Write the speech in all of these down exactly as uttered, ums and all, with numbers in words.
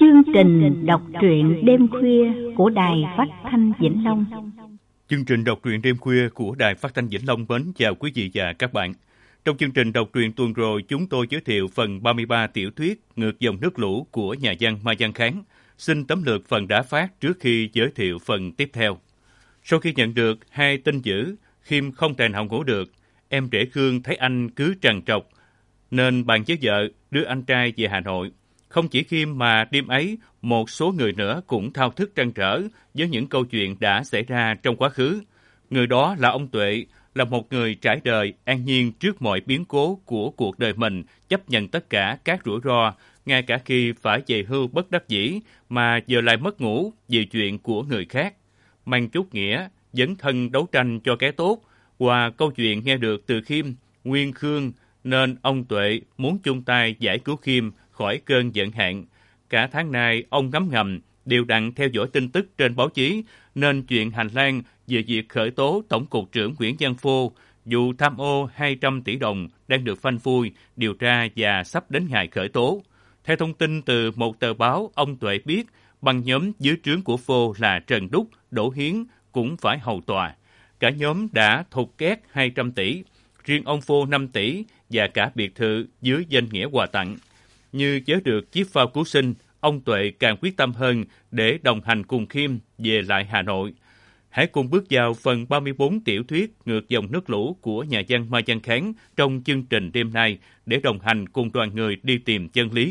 Chương trình đọc truyện đêm khuya của Đài Phát thanh Vĩnh Long. Chương trình đọc truyện đêm khuya của Đài Phát thanh Vĩnh Long mến chào quý vị và các bạn. Trong chương trình đọc truyện tuần rồi, chúng tôi giới thiệu phần ba mươi ba tiểu thuyết Ngược dòng nước lũ của nhà văn Mai Văn Kháng. Xin tóm lược phần đã phát trước khi giới thiệu phần tiếp theo. Sau khi nhận được hai tin dữ, Khiêm không thể nào ngủ được. Em rể Khương thấy anh cứ trằn trọc, nên bàn với vợ đưa anh trai về Hà Nội. Không chỉ Khiêm mà đêm ấy, một số người nữa cũng thao thức trăn trở với những câu chuyện đã xảy ra trong quá khứ. Người đó là ông Tuệ, là một người trải đời an nhiên trước mọi biến cố của cuộc đời mình, chấp nhận tất cả các rủi ro, ngay cả khi phải về hưu bất đắc dĩ, mà giờ lại mất ngủ vì chuyện của người khác. Mang chút nghĩa, dấn thân đấu tranh cho cái tốt, qua câu chuyện nghe được từ Khiêm, Nguyên Khương, nên ông Tuệ muốn chung tay giải cứu Khiêm khỏi cơn giận hạn. Cả tháng nay, ông ngấm ngầm, đều đặn theo dõi tin tức trên báo chí, nên chuyện hành lang về việc khởi tố Tổng cục trưởng Nguyễn Văn Phô, vụ tham ô hai trăm tỷ đồng đang được phanh phui, điều tra và sắp đến ngày khởi tố. Theo thông tin từ một tờ báo, ông Tuệ biết băng nhóm dưới trướng của Phô là Trần Đúc, Đỗ Hiến cũng phải hầu tòa. Cả nhóm đã thục két hai trăm tỷ, riêng ông Phô năm tỷ và cả biệt thự dưới danh nghĩa quà tặng. Như chớ được chiếc phao cứu sinh, ông Tuệ càng quyết tâm hơn để đồng hành cùng Khiêm về lại Hà Nội. Hãy cùng bước vào phần ba mươi bốn tiểu thuyết Ngược dòng nước lũ của nhà văn Mai Văn Kháng trong chương trình đêm nay để đồng hành cùng đoàn người đi tìm chân lý.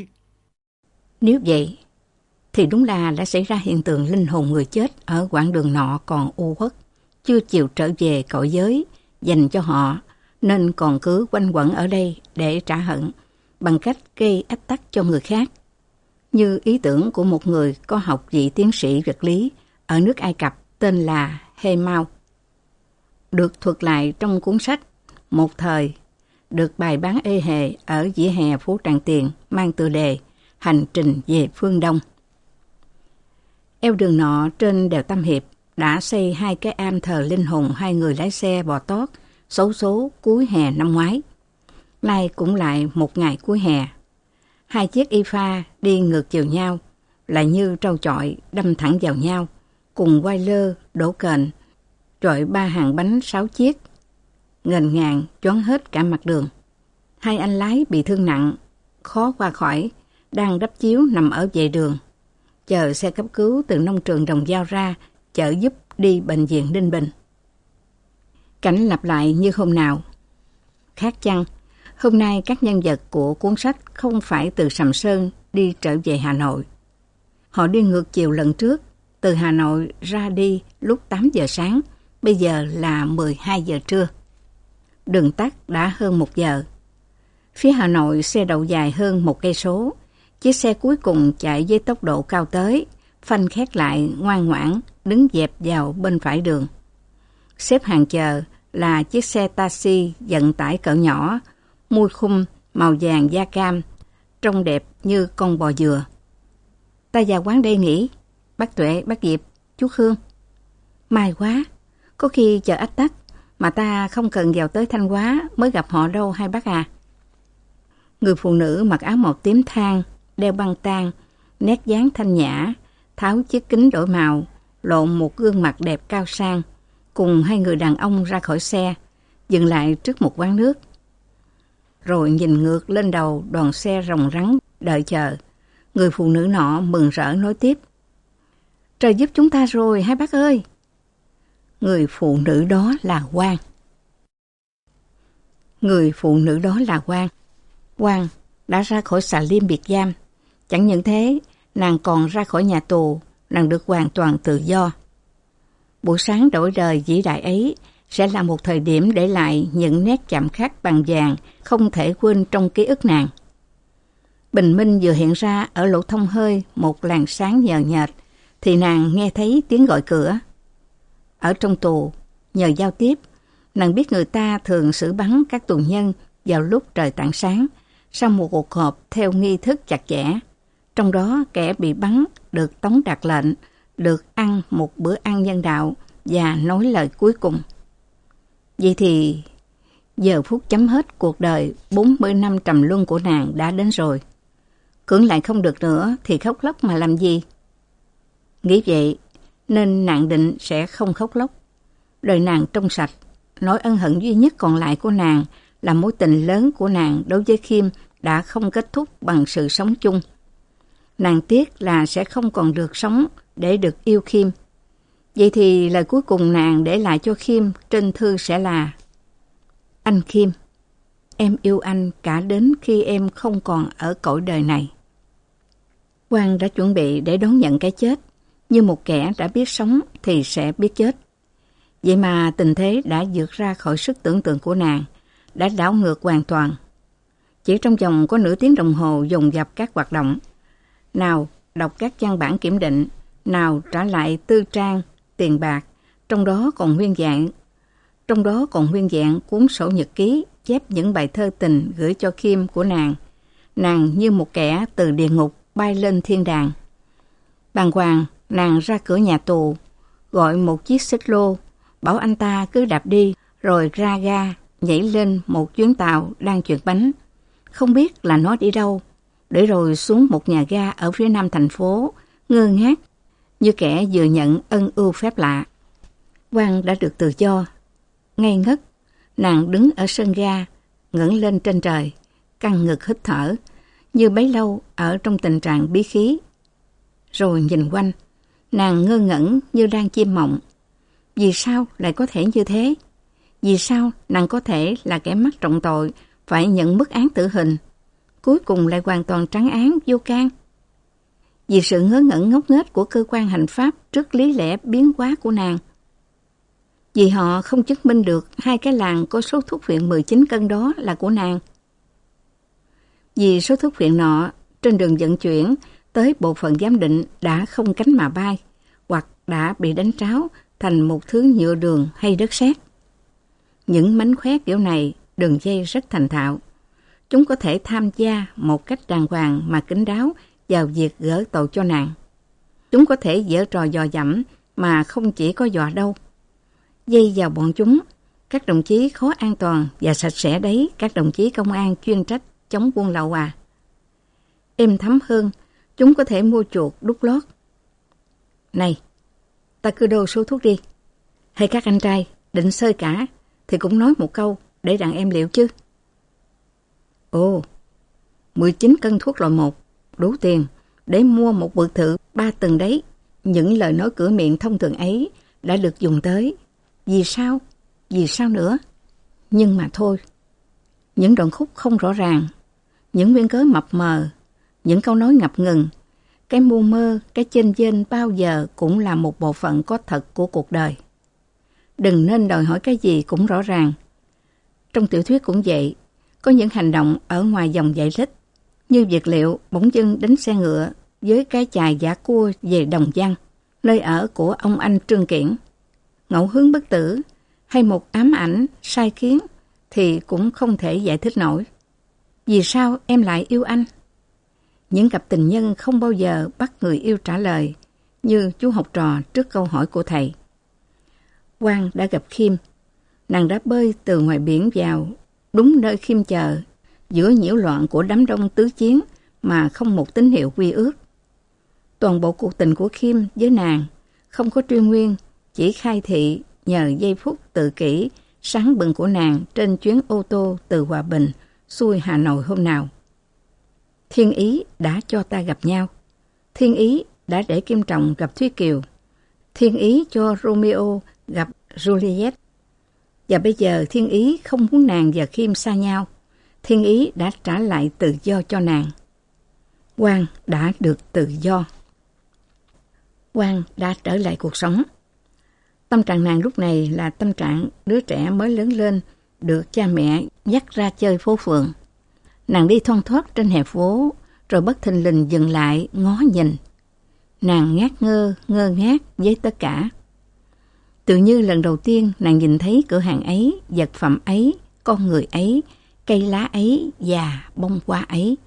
Nếu vậy, thì đúng là đã xảy ra hiện tượng linh hồn người chết ở quãng đường nọ còn u uất, chưa chịu trở về cõi giới dành cho họ, nên còn cứ quanh quẩn ở đây để trả hận bằng cách gây ách tắc cho người khác. Như ý tưởng của một người có học vị tiến sĩ vật lý ở nước Ai Cập tên là Hemau, được thuật lại trong cuốn sách Một thời, được bày bán ê hề ở vỉa hè phố Tràng Tiền, mang tựa đề Hành trình về phương Đông. Eo đường nọ trên đèo Tam Hiệp đã xây hai cái am thờ linh hồn hai người lái xe bò tót xấu số cuối hè năm ngoái. Nay cũng lại một ngày cuối hè. Hai chiếc y pha đi ngược chiều nhau, lại như trâu chọi đâm thẳng vào nhau, cùng quay lơ, đổ kềnh, trọi ba hàng bánh sáu chiếc, ngần ngàn choáng hết cả mặt đường. Hai anh lái bị thương nặng, khó qua khỏi, đang đắp chiếu nằm ở vệ đường, chờ xe cấp cứu từ nông trường Đồng Giao ra, chở giúp đi bệnh viện Ninh Bình. Cảnh lặp lại như hôm nào. Khác chăng, hôm nay các nhân vật của cuốn sách không phải từ Sầm Sơn đi trở về Hà Nội. Họ đi ngược chiều lần trước, từ Hà Nội ra đi lúc tám giờ sáng, bây giờ là mười hai giờ trưa. Đường tắc đã hơn một giờ. Phía Hà Nội xe đậu dài hơn một cây số. Chiếc xe cuối cùng chạy với tốc độ cao tới, phanh khét lại ngoan ngoãn, đứng dẹp vào bên phải đường. Xếp hàng chờ là chiếc xe taxi vận tải cỡ nhỏ, mui khung màu vàng da cam, trông đẹp như con bò dừa. Ta vào quán đây nghỉ, bác Tuệ, bác Diệp, chú Khương. May quá, có khi chờ ách tắc mà ta không cần vào tới Thanh Hóa mới gặp họ đâu hai bác à. Người phụ nữ mặc áo màu tím than, đeo băng tang, nét dáng thanh nhã, tháo chiếc kính đổi màu, lộ một gương mặt đẹp cao sang, cùng hai người đàn ông ra khỏi xe, dừng lại trước một quán nước. Rồi nhìn ngược lên đầu đoàn xe rồng rắn đợi chờ. Người phụ nữ nọ mừng rỡ nói tiếp: Trời giúp chúng ta rồi hai bác ơi. Người phụ nữ đó là Quang. Người phụ nữ đó là Quang. Quang đã ra khỏi xà lim biệt giam. Chẳng những thế, nàng còn ra khỏi nhà tù, nàng được hoàn toàn tự do. Buổi sáng đổi đời vĩ đại ấy sẽ là một thời điểm để lại những nét chạm khắc bằng vàng không thể quên trong ký ức nàng. Bình minh vừa hiện ra ở lỗ thông hơi một làn sáng nhờ nhệt, thì nàng nghe thấy tiếng gọi cửa. Ở trong tù, nhờ giao tiếp, nàng biết người ta thường xử bắn các tù nhân vào lúc trời tảng sáng, sau một cuộc họp theo nghi thức chặt chẽ. Trong đó kẻ bị bắn được tống đạt lệnh, được ăn một bữa ăn nhân đạo và nói lời cuối cùng. Vậy thì giờ phút chấm hết cuộc đời bốn mươi năm trầm luân của nàng đã đến rồi. Cưỡng lại không được nữa thì khóc lóc mà làm gì? Nghĩ vậy nên nàng định sẽ không khóc lóc. Đời nàng trong sạch, nỗi ân hận duy nhất còn lại của nàng là mối tình lớn của nàng đối với Khiêm đã không kết thúc bằng sự sống chung. Nàng tiếc là sẽ không còn được sống để được yêu Khiêm. Vậy thì lời cuối cùng nàng để lại cho Khiêm trên thư sẽ là: Anh Khiêm, em yêu anh cả đến khi em không còn ở cõi đời này. Quang đã chuẩn bị để đón nhận cái chết, như một kẻ đã biết sống thì sẽ biết chết. Vậy mà tình thế đã vượt ra khỏi sức tưởng tượng của nàng, đã đảo ngược hoàn toàn. Chỉ trong vòng có nửa tiếng đồng hồ dồn dập các hoạt động. Nào đọc các văn bản kiểm định, nào trả lại tư trang, tiền bạc, trong đó còn nguyên vẹn, trong đó còn nguyên vẹn cuốn sổ nhật ký chép những bài thơ tình gửi cho Khiêm của nàng. Nàng như một kẻ từ địa ngục bay lên thiên đàng. Bàng hoàng, nàng ra cửa nhà tù, gọi một chiếc xích lô, bảo anh ta cứ đạp đi, rồi ra ga, nhảy lên một chuyến tàu đang chuyển bánh. Không biết là nó đi đâu, để rồi xuống một nhà ga ở phía nam thành phố, ngơ ngác, như kẻ vừa nhận ân ưu phép lạ. Quang đã được tự do. Ngây ngất, nàng đứng ở sân ga, ngẩng lên trên trời, căng ngực hít thở, như bấy lâu ở trong tình trạng bí khí. Rồi nhìn quanh, nàng ngơ ngẩn như đang chiêm mộng. Vì sao lại có thể như thế? Vì sao nàng có thể là kẻ mắc trọng tội, phải nhận mức án tử hình, cuối cùng lại hoàn toàn trắng án vô can? Vì sự ngớ ngẩn ngốc nghếch của cơ quan hành pháp trước lý lẽ biến hóa của nàng. Vì họ không chứng minh được hai cái làng có số thuốc phiện mười chín cân đó là của nàng. Vì số thuốc phiện nọ trên đường vận chuyển tới bộ phận giám định đã không cánh mà bay, hoặc đã bị đánh tráo thành một thứ nhựa đường hay đất sét. Những mánh khóe kiểu này đường dây rất thành thạo. Chúng có thể tham gia một cách đàng hoàng mà kín đáo vào việc gỡ tội cho nàng. Chúng có thể giở trò dò dẫm mà không chỉ có dò đâu. Dây vào bọn chúng, các đồng chí khó an toàn và sạch sẽ đấy, các đồng chí công an chuyên trách chống buôn lậu à. Êm thấm hơn, chúng có thể mua chuộc đút lót. Này, ta cứ đô số thuốc đi. Hay các anh trai định sơi cả thì cũng nói một câu để đặng em liệu chứ. Ồ, mười chín cân thuốc loại một, đủ tiền để mua một biệt thự ba tầng đấy. Những lời nói cửa miệng thông thường ấy đã được dùng tới. Vì sao? Vì sao nữa? Nhưng mà thôi. Những đoạn khúc không rõ ràng, những nguyên cớ mập mờ, những câu nói ngập ngừng, cái mưu mơ, cái chênh vênh bao giờ cũng là một bộ phận có thật của cuộc đời. Đừng nên đòi hỏi cái gì cũng rõ ràng. Trong tiểu thuyết cũng vậy, có những hành động ở ngoài dòng giải thích, như việc liệu bỗng dưng đánh xe ngựa với cái chài giả cua về Đồng Văn, nơi ở của ông anh Trương Kiển. Ngẫu hứng bất tử hay một ám ảnh sai khiến thì cũng không thể giải thích nổi. Vì sao em lại yêu anh? Những cặp tình nhân không bao giờ bắt người yêu trả lời, như chú học trò trước câu hỏi của thầy. Quang đã gặp Khiêm. Nàng đã bơi từ ngoài biển vào, đúng nơi Khiêm chờ, giữa nhiễu loạn của đám đông tứ chiến mà không một tín hiệu quy ước. Toàn bộ cuộc tình của Khiêm với nàng không có truy nguyên, chỉ khai thị nhờ giây phút tự kỷ sáng bừng của nàng trên chuyến ô tô từ Hòa Bình xuôi Hà Nội hôm nào. Thiên ý đã cho ta gặp nhau. Thiên ý đã để Kim Trọng gặp Thúy Kiều. Thiên ý cho Romeo gặp Juliet. Và bây giờ thiên ý không muốn nàng và Khiêm xa nhau. Thiên ý đã trả lại tự do cho nàng. Quang đã được tự do. Quang đã trở lại cuộc sống. Tâm trạng nàng lúc này là tâm trạng đứa trẻ mới lớn lên, được cha mẹ dắt ra chơi phố phường. Nàng đi thon thót trên hè phố, rồi bất thình lình dừng lại ngó nhìn. Nàng ngát ngơ, ngơ ngác với tất cả. Tự như lần đầu tiên nàng nhìn thấy cửa hàng ấy, vật phẩm ấy, con người ấy, cây lá ấy và bông hoa ấy.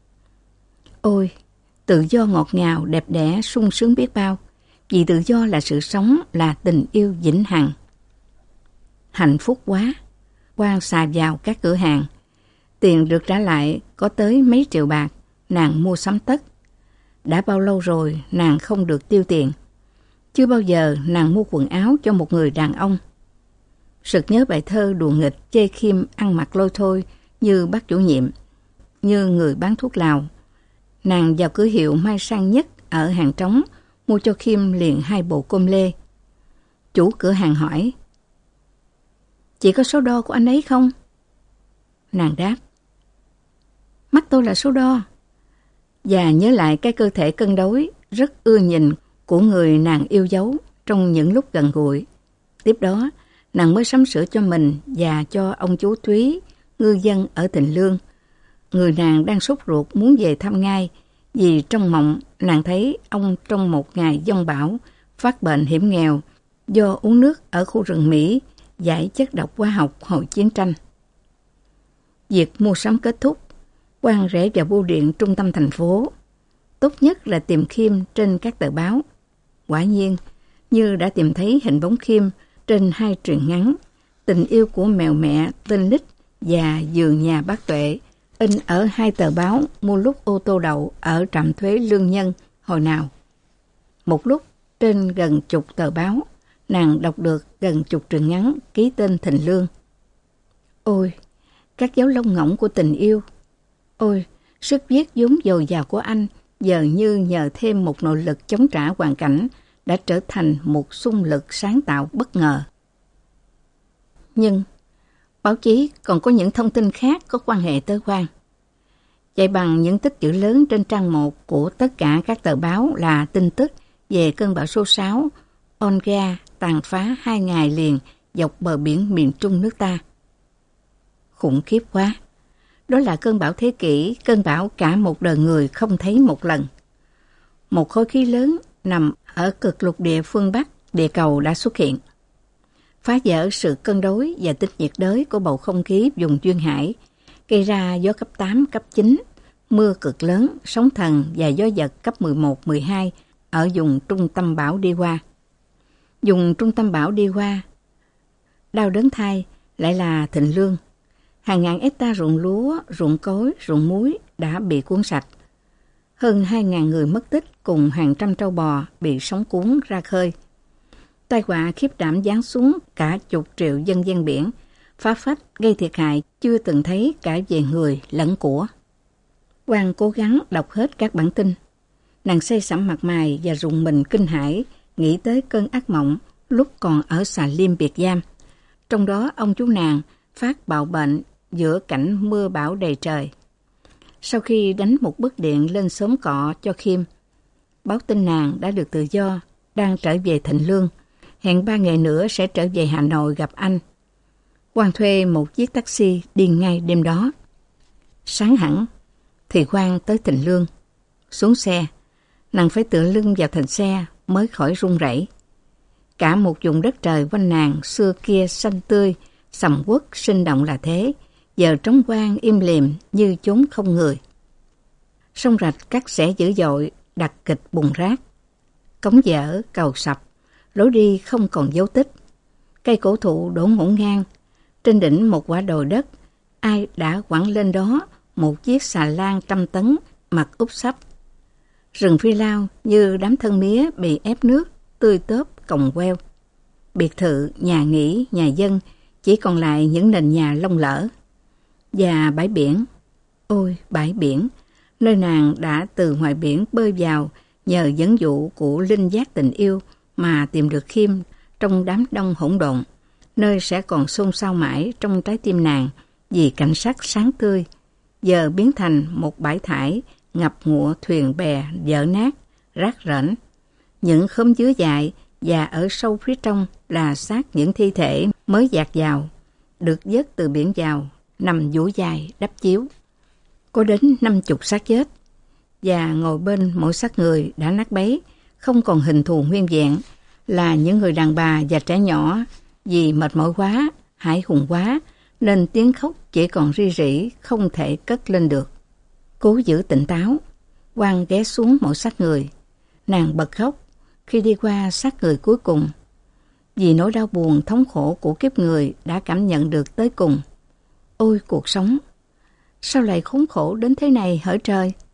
Ôi, tự do ngọt ngào, đẹp đẽ, sung sướng biết bao. Vì tự do là sự sống, là tình yêu vĩnh hằng. Hạnh phúc quá. Quang xà vào các cửa hàng. Tiền được trả lại có tới mấy triệu bạc. nàng mua sắm tất. Đã bao lâu rồi nàng không được tiêu tiền. Chưa bao giờ nàng mua quần áo cho một người đàn ông. Sực nhớ bài thơ đùa nghịch chê Khiêm ăn mặc lôi thôi như bác chủ nhiệm, như người bán thuốc lào. Nàng vào cửa hiệu Mai Sang Nhất ở Hàng Trống, mua cho Khiêm liền hai bộ com lê. Chủ cửa hàng hỏi, chị có số đo của anh ấy không? Nàng đáp, mắt tôi là số đo. Và nhớ lại cái cơ thể cân đối rất ưa nhìn của người nàng yêu dấu trong những lúc gần gũi. Tiếp đó, nàng mới sắm sửa cho mình và cho ông chú Thúy, ngư dân ở Thịnh Lương. Người nàng đang sốt ruột muốn về thăm ngay, vì trong mộng nàng thấy ông trong một ngày giông bão phát bệnh hiểm nghèo do uống nước ở khu rừng Mỹ giải chất độc hóa học hồi chiến tranh. Việc mua sắm kết thúc, Quang rẽ vào bưu điện trung tâm thành phố. Tốt nhất là tìm Khiêm trên các tờ báo. Quả nhiên, như đã tìm thấy hình bóng Khiêm trên hai truyện ngắn Tình yêu của mèo mẹ tên Lích và Giường nhà bác Tuệ, in ở hai tờ báo mua lúc ô tô đậu ở trạm thuế Lương Nhân hồi nào. Một lúc trên gần chục tờ báo, nàng đọc được gần chục truyện ngắn ký tên Thịnh Lương. Ôi, các dấu lông ngỗng của tình yêu. Ôi, sức viết vốn dồi dào của anh giờ như nhờ thêm một nội lực chống trả hoàn cảnh đã trở thành một xung lực sáng tạo bất ngờ. Nhưng báo chí còn có những thông tin khác có quan hệ tới Quang. Chạy bằng những tích chữ lớn trên trang một của tất cả các tờ báo là tin tức về cơn bão số sáu Olga tàn phá hai ngày liền dọc bờ biển miền Trung nước ta. Khủng khiếp quá. Đó là cơn bão thế kỷ, cơn bão cả một đời người không thấy một lần. Một khối khí lớn nằm ở cực lục địa phương Bắc địa cầu đã xuất hiện, phá vỡ sự cân đối và tích nhiệt đới của bầu không khí vùng duyên hải, gây ra gió cấp tám, cấp chín, mưa cực lớn, sóng thần và gió giật cấp mười một, mười hai ở vùng trung tâm bão đi qua. Vùng trung tâm bão đi qua, đau đớn thay lại là Thịnh Lương. Hàng ngàn hecta ruộng lúa, ruộng cối, ruộng muối đã bị cuốn sạch. Hơn hai ngàn người mất tích cùng hàng trăm trâu bò bị sóng cuốn ra khơi. Tai họa khiếp đảm giáng xuống cả chục triệu dân ven biển, phá phách gây thiệt hại chưa từng thấy cả về người lẫn của. Quang cố gắng đọc hết các bản tin. Nàng say sẩm mặt mày và rùng mình kinh hãi nghĩ tới cơn ác mộng lúc còn ở xà lim biệt giam. Trong đó ông chú nàng phát bạo bệnh giữa cảnh mưa bão đầy trời. Sau khi đánh một bức điện lên xóm cọ cho Khiêm, báo tin nàng đã được tự do, đang trở về Thịnh Lương, hẹn ba ngày nữa sẽ trở về Hà Nội gặp anh. Quang thuê một chiếc taxi đi ngay đêm đó. Sáng hẳn thì Quang tới Thịnh Lương. Xuống xe, nàng phải tựa lưng vào thành xe mới khỏi run rẩy. Cả một vùng đất trời quanh nàng xưa kia xanh tươi, sầm uất sinh động là thế, giờ trống hoang im lìm như chốn không người. Sông rạch cắt xẻ dữ dội, đặc kịch bùn rác. Cống dở, cầu sập, lối đi không còn dấu tích. Cây cổ thụ đổ ngổn ngang. Trên đỉnh một quả đồi đất, ai đã quẳng lên đó một chiếc xà lan trăm tấn mặt úp sấp. Rừng phi lao như đám thân mía bị ép nước, tươi tớp còng queo. Biệt thự, nhà nghỉ, nhà dân chỉ còn lại những nền nhà lông lỡ. Và bãi biển, ôi bãi biển, nơi nàng đã từ ngoài biển bơi vào nhờ dẫn dụ của linh giác tình yêu mà tìm được Khiêm trong đám đông hỗn độn, nơi sẽ còn xôn xao mãi trong trái tim nàng vì cảnh sắc sáng tươi, giờ biến thành một bãi thải ngập ngụa thuyền bè dở nát, rác rỗng. Những khóm dứa dại và ở sâu phía trong là xác những thi thể mới dạt vào, được vớt từ biển vào, nằm duỗi dài đắp chiếu. Có đến năm chục xác chết, và ngồi bên mỗi xác người đã nát bấy, không còn hình thù nguyên vẹn, là những người đàn bà và trẻ nhỏ vì mệt mỏi quá, hãi hùng quá, nên tiếng khóc chỉ còn ri rỉ, không thể cất lên được. Cố giữ tỉnh táo, Quang ghé xuống mỗi xác người. Nàng bật khóc khi đi qua xác người cuối cùng, vì nỗi đau buồn thống khổ của kiếp người đã cảm nhận được tới cùng. Ôi cuộc sống, sao lại khốn khổ đến thế này hỡi trời?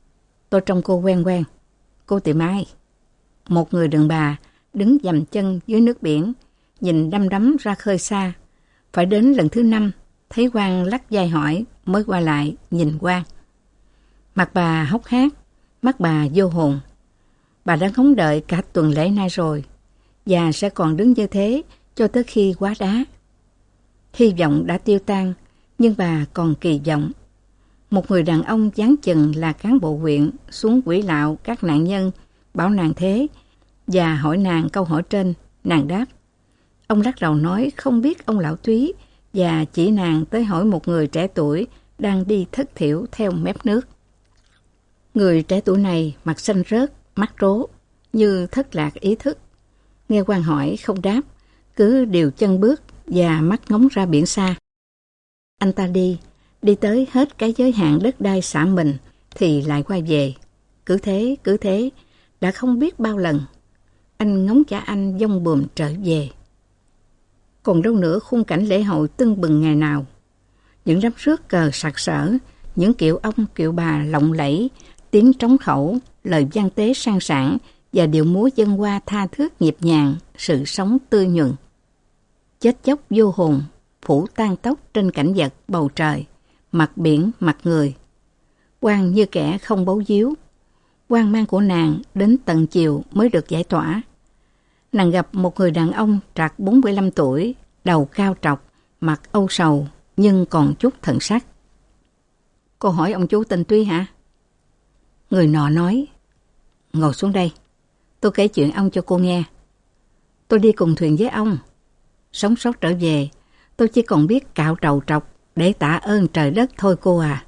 Tôi trông cô quen quen. Cô tìm ai? Một người đàn bà đứng dầm chân dưới nước biển, nhìn đăm đắm ra khơi xa. Phải đến lần thứ năm, thấy Quang lắc vai hỏi, mới qua lại nhìn Quang. Mặt bà hốc hác, mắt bà vô hồn. Bà đã ngóng đợi cả tuần lễ nay rồi, và sẽ còn đứng như thế cho tới khi quá đá. Hy vọng đã tiêu tan, nhưng bà còn kỳ vọng. Một người đàn ông dáng chừng là cán bộ huyện xuống quỹ lạo các nạn nhân, bảo nàng thế, và hỏi nàng câu hỏi trên. Nàng đáp. Ông lắc đầu nói không biết ông lão Túy, và chỉ nàng tới hỏi một người trẻ tuổi đang đi thất thiểu theo mép nước. Người trẻ tuổi này mặt xanh rớt, mắt rố, như thất lạc ý thức. Nghe Quang hỏi không đáp, cứ điều chân bước và mắt ngóng ra biển xa. Anh ta đi, đi tới hết cái giới hạn đất đai xã mình thì lại quay về. Cứ thế, cứ thế, đã không biết bao lần. Anh ngóng cha anh dông bùm trở về. Còn đâu nữa khung cảnh lễ hội tưng bừng ngày nào. Những đám rước cờ sặc sỡ, những kiệu ông kiệu bà lộng lẫy, tiếng trống khẩu, lời văn tế sang sảng và điệu múa dân hoa tha thướt nhịp nhàng, sự sống tươi nhuận. Chết chóc vô hồn, phủ tan tóc trên cảnh vật bầu trời, mặt biển, mặt người. Quang như kẻ không bấu víu. Hoang mang của nàng đến tận chiều mới được giải tỏa. Nàng gặp một người đàn ông trạc bốn mươi lăm tuổi, đầu cao trọc, mặt âu sầu nhưng còn chút thần sắc. Cô hỏi ông chú tên Túy hả? Người nọ nói. Ngồi xuống đây, tôi kể chuyện ông cho cô nghe. Tôi đi cùng thuyền với ông. Sống sót trở về, tôi chỉ còn biết cạo trầu trọc để tạ ơn trời đất thôi cô à.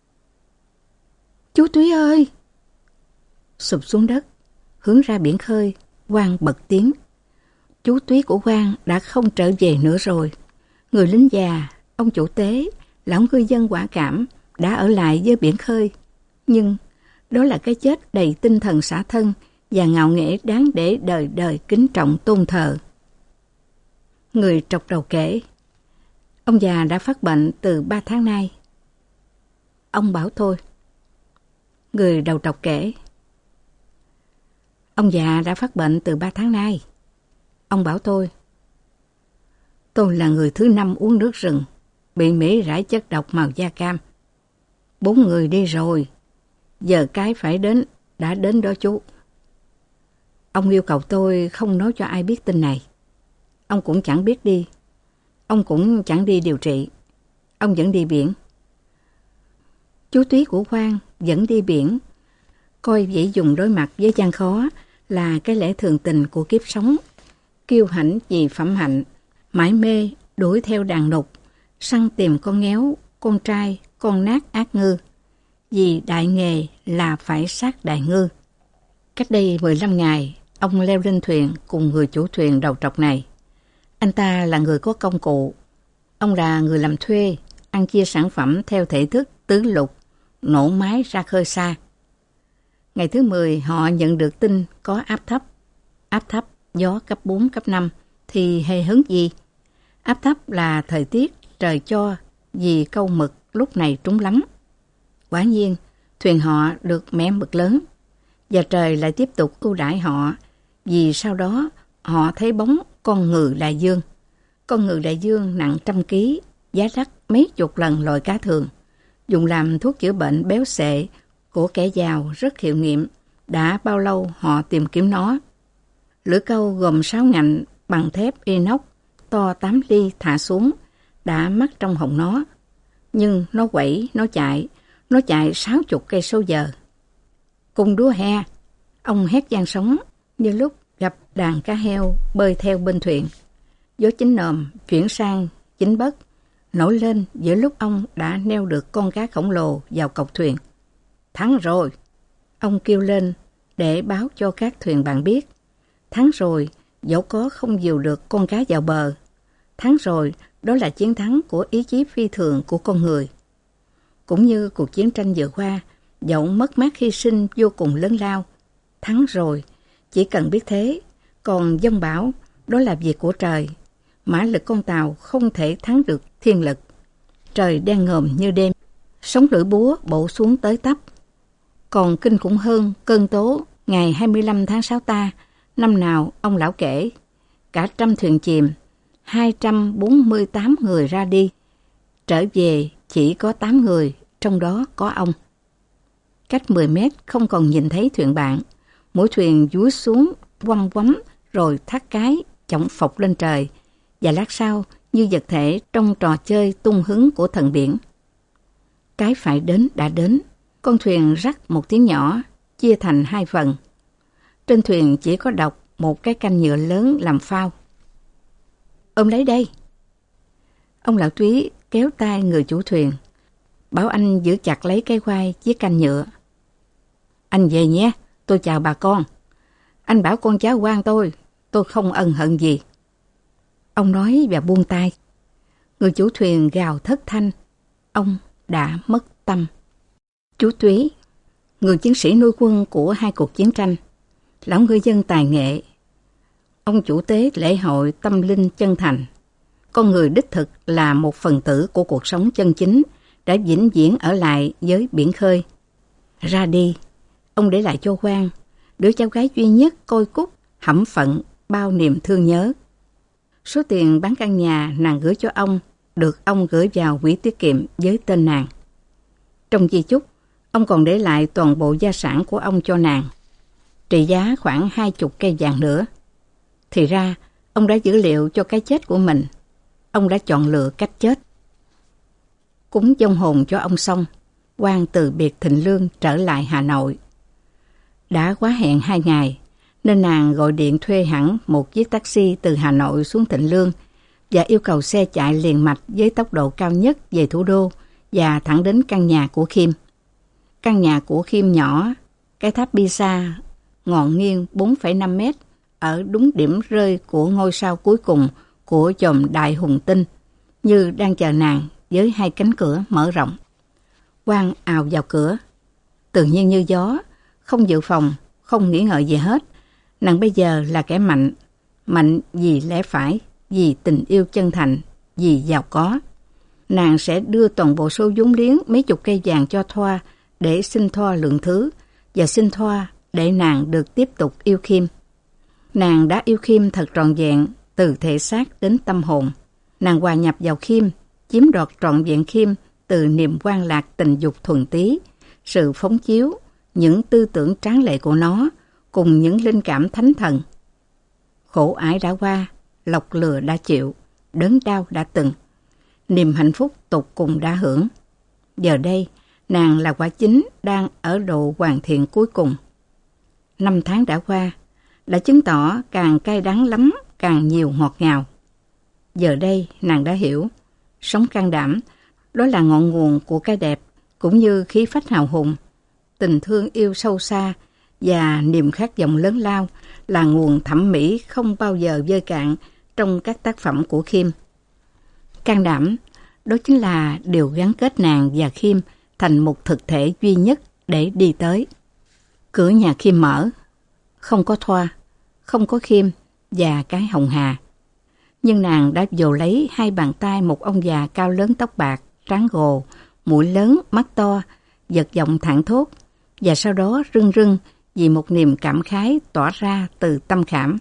Chú Túy ơi! Sụp xuống đất, hướng ra biển khơi, Quang bật tiếng. Chú Túy của Quang đã không trở về nữa rồi. Người lính già, ông chủ tế, lão ngư dân quả cảm đã ở lại với biển khơi. Nhưng đó là cái chết đầy tinh thần xả thân và ngạo nghễ đáng để đời đời kính trọng tôn thờ. Người trọc đầu kể. Ông già đã phát bệnh từ ba tháng nay. Ông bảo thôi. Người đầu trọc kể. Ông già đã phát bệnh từ ba tháng nay. Ông bảo tôi. Tôi là người thứ năm uống nước rừng, bị mỉ rải chất độc màu da cam. Bốn người đi rồi, giờ cái phải đến, đã đến đó chú. Ông yêu cầu tôi không nói cho ai biết tin này. Ông cũng chẳng biết đi. Ông cũng chẳng đi điều trị. Ông vẫn đi biển. Chú Túy của Quang vẫn đi biển. Coi vậy dùng đối mặt với gian khó là cái lẽ thường tình của kiếp sống. Kiêu hãnh vì phẩm hạnh, mải mê đuổi theo đàn nục, săn tìm con nghéo, con trai, con nát ác ngư. Vì đại nghề là phải sát đại ngư. Cách đây mười lăm ngày, ông leo lên thuyền cùng người chủ thuyền đầu trọc này. Anh ta là người có công cụ. Ông là người làm thuê, ăn chia sản phẩm theo thể thức tứ lục, nổ máy ra khơi xa. Ngày thứ mười họ nhận được tin có áp thấp. Áp thấp, gió cấp bốn, cấp năm thì hề hứng gì. Áp thấp là thời tiết trời cho vì câu mực lúc này trúng lắm. Quả nhiên, thuyền họ được mẻ mực lớn và trời lại tiếp tục ưu đãi họ vì sau đó họ thấy bóng con ngừ đại dương. Con ngừ đại dương nặng trăm ký, giá đắt mấy chục lần loại cá thường, dùng làm thuốc chữa bệnh béo xệ của kẻ giàu rất hiệu nghiệm. Đã bao lâu họ tìm kiếm nó. Lưỡi câu gồm sáu ngạnh bằng thép inox to tám ly thả xuống, đã mắc trong họng nó. Nhưng nó quẩy, nó chạy, nó chạy sáu chục cây số giờ. Cùng đúa he, ông hét gian sống như lúc gặp đàn cá heo bơi theo bên thuyền. Gió chính nòm chuyển sang chính bất, nổi lên giữa lúc ông đã neo được con cá khổng lồ vào cọc thuyền. Thắng rồi! Ông kêu lên để báo cho các thuyền bạn biết. Thắng rồi, dẫu có không dìu được con cá vào bờ. Thắng rồi, đó là chiến thắng của ý chí phi thường của con người. Cũng như cuộc chiến tranh vừa qua, dẫu mất mát hy sinh vô cùng lớn lao. Thắng rồi, chỉ cần biết thế. Còn dông bão, đó là việc của trời. Mã lực con tàu không thể thắng được thiên lực. Trời đen ngòm như đêm, sóng lưỡi búa bổ xuống tới tấp. Còn kinh khủng hơn cơn tố ngày hai mươi lăm tháng sáu ta, năm nào ông lão kể, cả trăm thuyền chìm, hai trăm bốn mươi tám người ra đi. Trở về chỉ có tám người, trong đó có ông. Cách mười mét không còn nhìn thấy thuyền bạn. Mỗi thuyền dúi xuống, quăm quắm, rồi thắt cái, chổng phộc lên trời. Và lát sau, như vật thể trong trò chơi tung hứng của thần biển. Cái phải đến đã đến. Con thuyền rắc một tiếng nhỏ, chia thành hai phần. Trên thuyền chỉ có độc một cái canh nhựa lớn làm phao. Ôm lấy đây. Ông lão Túy kéo tay người chủ thuyền, bảo anh giữ chặt lấy cái quai chiếc canh nhựa. Anh về nhé, tôi chào bà con. Anh bảo con cháu quan tôi, tôi không ân hận gì. Ông nói và buông tay. Người chủ thuyền gào thất thanh. Ông đã mất tâm. Chú Túy, người chiến sĩ nuôi quân của hai cuộc chiến tranh, lão ngư dân tài nghệ, ông chủ tế lễ hội tâm linh chân thành, con người đích thực là một phần tử của cuộc sống chân chính, đã vĩnh viễn ở lại với biển khơi. Ra đi, ông để lại cho Quang, đứa cháu gái duy nhất côi cút, hẩm phận, bao niềm thương nhớ. Số tiền bán căn nhà nàng gửi cho ông, được ông gửi vào quỹ tiết kiệm với tên nàng. Trong di chúc, ông còn để lại toàn bộ gia sản của ông cho nàng, trị giá khoảng hai chục cây vàng nữa. Thì ra, ông đã giữ liệu cho cái chết của mình. Ông đã chọn lựa cách chết. Cúng vong hồn cho ông xong, Quang từ biệt Thịnh Lương trở lại Hà Nội. Đã quá hẹn hai ngày, nên nàng gọi điện thuê hẳn một chiếc taxi từ Hà Nội xuống Thịnh Lương và yêu cầu xe chạy liền mạch với tốc độ cao nhất về thủ đô và thẳng đến căn nhà của Khiêm. Căn nhà của Khiêm nhỏ, cái tháp Pisa, ngọn nghiêng bốn phẩy năm mét, ở đúng điểm rơi của ngôi sao cuối cùng của chòm Đại Hùng Tinh, như đang chờ nàng với hai cánh cửa mở rộng. Quang ào vào cửa, tự nhiên như gió, không dự phòng, không nghĩ ngợi gì hết. Nàng bây giờ là kẻ mạnh, mạnh vì lẽ phải, vì tình yêu chân thành, vì giàu có. Nàng sẽ đưa toàn bộ số vốn liếng mấy chục cây vàng cho Thoa để xin Thoa lượng thứ, và xin Thoa để nàng được tiếp tục yêu Khiêm. Nàng đã yêu Khiêm thật trọn vẹn, từ thể xác đến tâm hồn. Nàng hòa nhập vào Khiêm, chiếm đoạt trọn vẹn Khiêm từ niềm quan lạc tình dục thuần túy, sự phóng chiếu, những tư tưởng tráng lệ của nó, cùng những linh cảm thánh thần. Khổ ải đã qua, lọc lừa đã chịu, đớn đau đã từng, niềm hạnh phúc tột cùng đã hưởng. Giờ đây, nàng là quả chính đang ở độ hoàn thiện cuối cùng. Năm tháng đã qua, đã chứng tỏ càng cay đắng lắm, càng nhiều ngọt ngào. Giờ đây, nàng đã hiểu, sống can đảm, đó là ngọn nguồn của cái đẹp, cũng như khí phách hào hùng, tình thương yêu sâu xa và niềm khát vọng lớn lao là nguồn thẩm mỹ không bao giờ vơi cạn trong các tác phẩm của Khiêm. Can đảm, đó chính là điều gắn kết nàng và Khiêm thành một thực thể duy nhất để đi tới. Cửa nhà Khiêm mở, không có Thoa, không có Khiêm và cái Hồng Hà. Nhưng nàng đã vồ lấy hai bàn tay một ông già cao lớn tóc bạc, trán gồ, mũi lớn, mắt to, giật giọng thảng thốt, và sau đó rưng rưng vì một niềm cảm khái tỏa ra từ tâm khảm.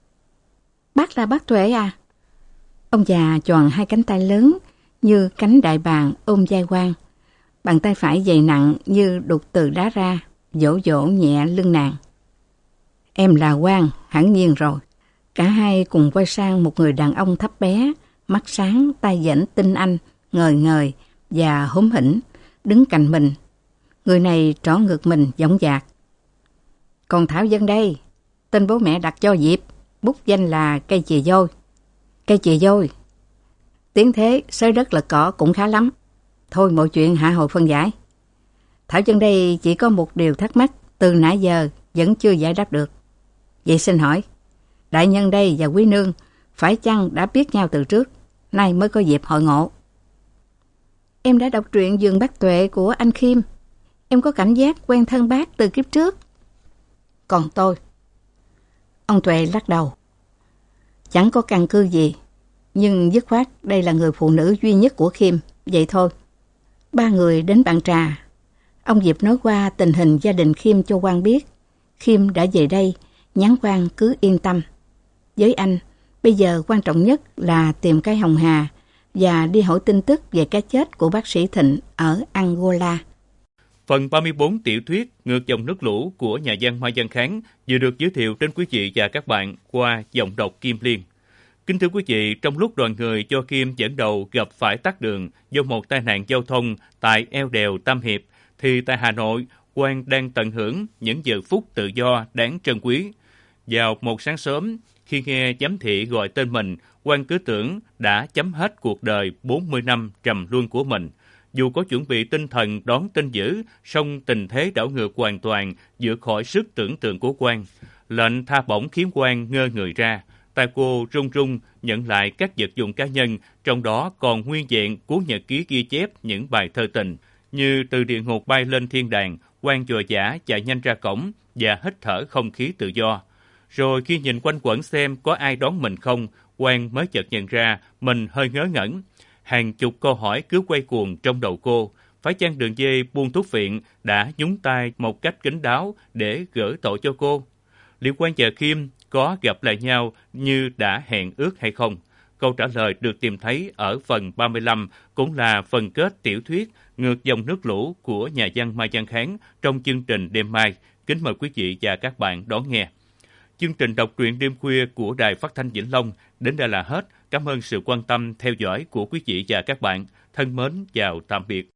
Bác là bác Tuệ à? Ông già choàng hai cánh tay lớn như cánh đại bàng ôm vai Quang. Bàn tay phải dày nặng như đục từ đá ra, dỗ dỗ nhẹ lưng nàng. Em là Quang, hẳn nhiên rồi. Cả hai cùng quay sang một người đàn ông thấp bé, mắt sáng, tay dễn tinh anh, ngời ngời và hóm hỉnh, đứng cạnh mình. Người này trỏ ngược mình dõng dạc. Còn Thảo Dân đây, tên bố mẹ đặt cho Diệp, bút danh là cây chìa dôi. Cây chìa dôi. Tiếng thế, xới đất lật cỏ cũng khá lắm. Thôi mọi chuyện hạ hồi phân giải. Thảo Dân đây chỉ có một điều thắc mắc từ nãy giờ vẫn chưa giải đáp được. Vậy xin hỏi, đại nhân đây và quý nương phải chăng đã biết nhau từ trước, nay mới có dịp hội ngộ? Em đã đọc truyện Vườn Bác Tuệ của anh Khiêm. Em có cảm giác quen thân bác từ kiếp trước. Còn tôi? Ông Tuệ lắc đầu. Chẳng có căn cứ gì, nhưng dứt khoát đây là người phụ nữ duy nhất của Khiêm, vậy thôi. Ba người đến bàn trà. Ông Diệp nói qua tình hình gia đình Khiêm cho Quang biết. Khiêm đã về đây, nhắn Quang cứ yên tâm. Với anh, bây giờ quan trọng nhất là tìm cái Hồng Hà và đi hỏi tin tức về cái chết của bác sĩ Thịnh ở Angola. Phần ba mươi bốn tiểu thuyết Ngược dòng nước lũ của nhà văn Mai Văn Kháng vừa được giới thiệu đến quý vị và các bạn qua giọng đọc Kim Liên. Kính thưa quý vị, trong lúc đoàn người cho Kim dẫn đầu gặp phải tắc đường do một tai nạn giao thông tại eo đèo Tam Hiệp, thì tại Hà Nội, Quang đang tận hưởng những giờ phút tự do đáng trân quý. Vào một sáng sớm, khi nghe giám thị gọi tên mình, Quang cứ tưởng đã chấm hết cuộc đời bốn mươi năm trầm luân của mình. Dù có chuẩn bị tinh thần đón tin dữ, song tình thế đảo ngược hoàn toàn vượt khỏi sức tưởng tượng của Quang. Lệnh tha bổng khiến Quang ngơ người ra. Tay cô run run nhận lại các vật dụng cá nhân, trong đó còn nguyên vẹn cuốn nhật ký ghi chép những bài thơ tình. Như từ địa ngục bay lên thiên đàng, Quang dò dã chạy nhanh ra cổng và hít thở không khí tự do. Rồi khi nhìn quanh quẩn xem có ai đón mình không, Quang mới chợt nhận ra mình hơi ngớ ngẩn. Hàng chục câu hỏi cứ quay cuồng trong đầu cô. Phải chăng đường dây buôn thuốc viện đã nhúng tay một cách kín đáo để gỡ tội cho cô? Liệu Quang và Khiêm có gặp lại nhau như đã hẹn ước hay không? Câu trả lời được tìm thấy ở phần ba mươi lăm, cũng là phần kết tiểu thuyết Ngược dòng nước lũ của nhà văn Mai Văn Kháng trong chương trình đêm mai. Kính mời quý vị và các bạn đón nghe. Chương trình đọc truyện đêm khuya của Đài Phát thanh Vĩnh Long đến đây là hết. Cảm ơn sự quan tâm theo dõi của quý vị và các bạn. Thân mến chào tạm biệt.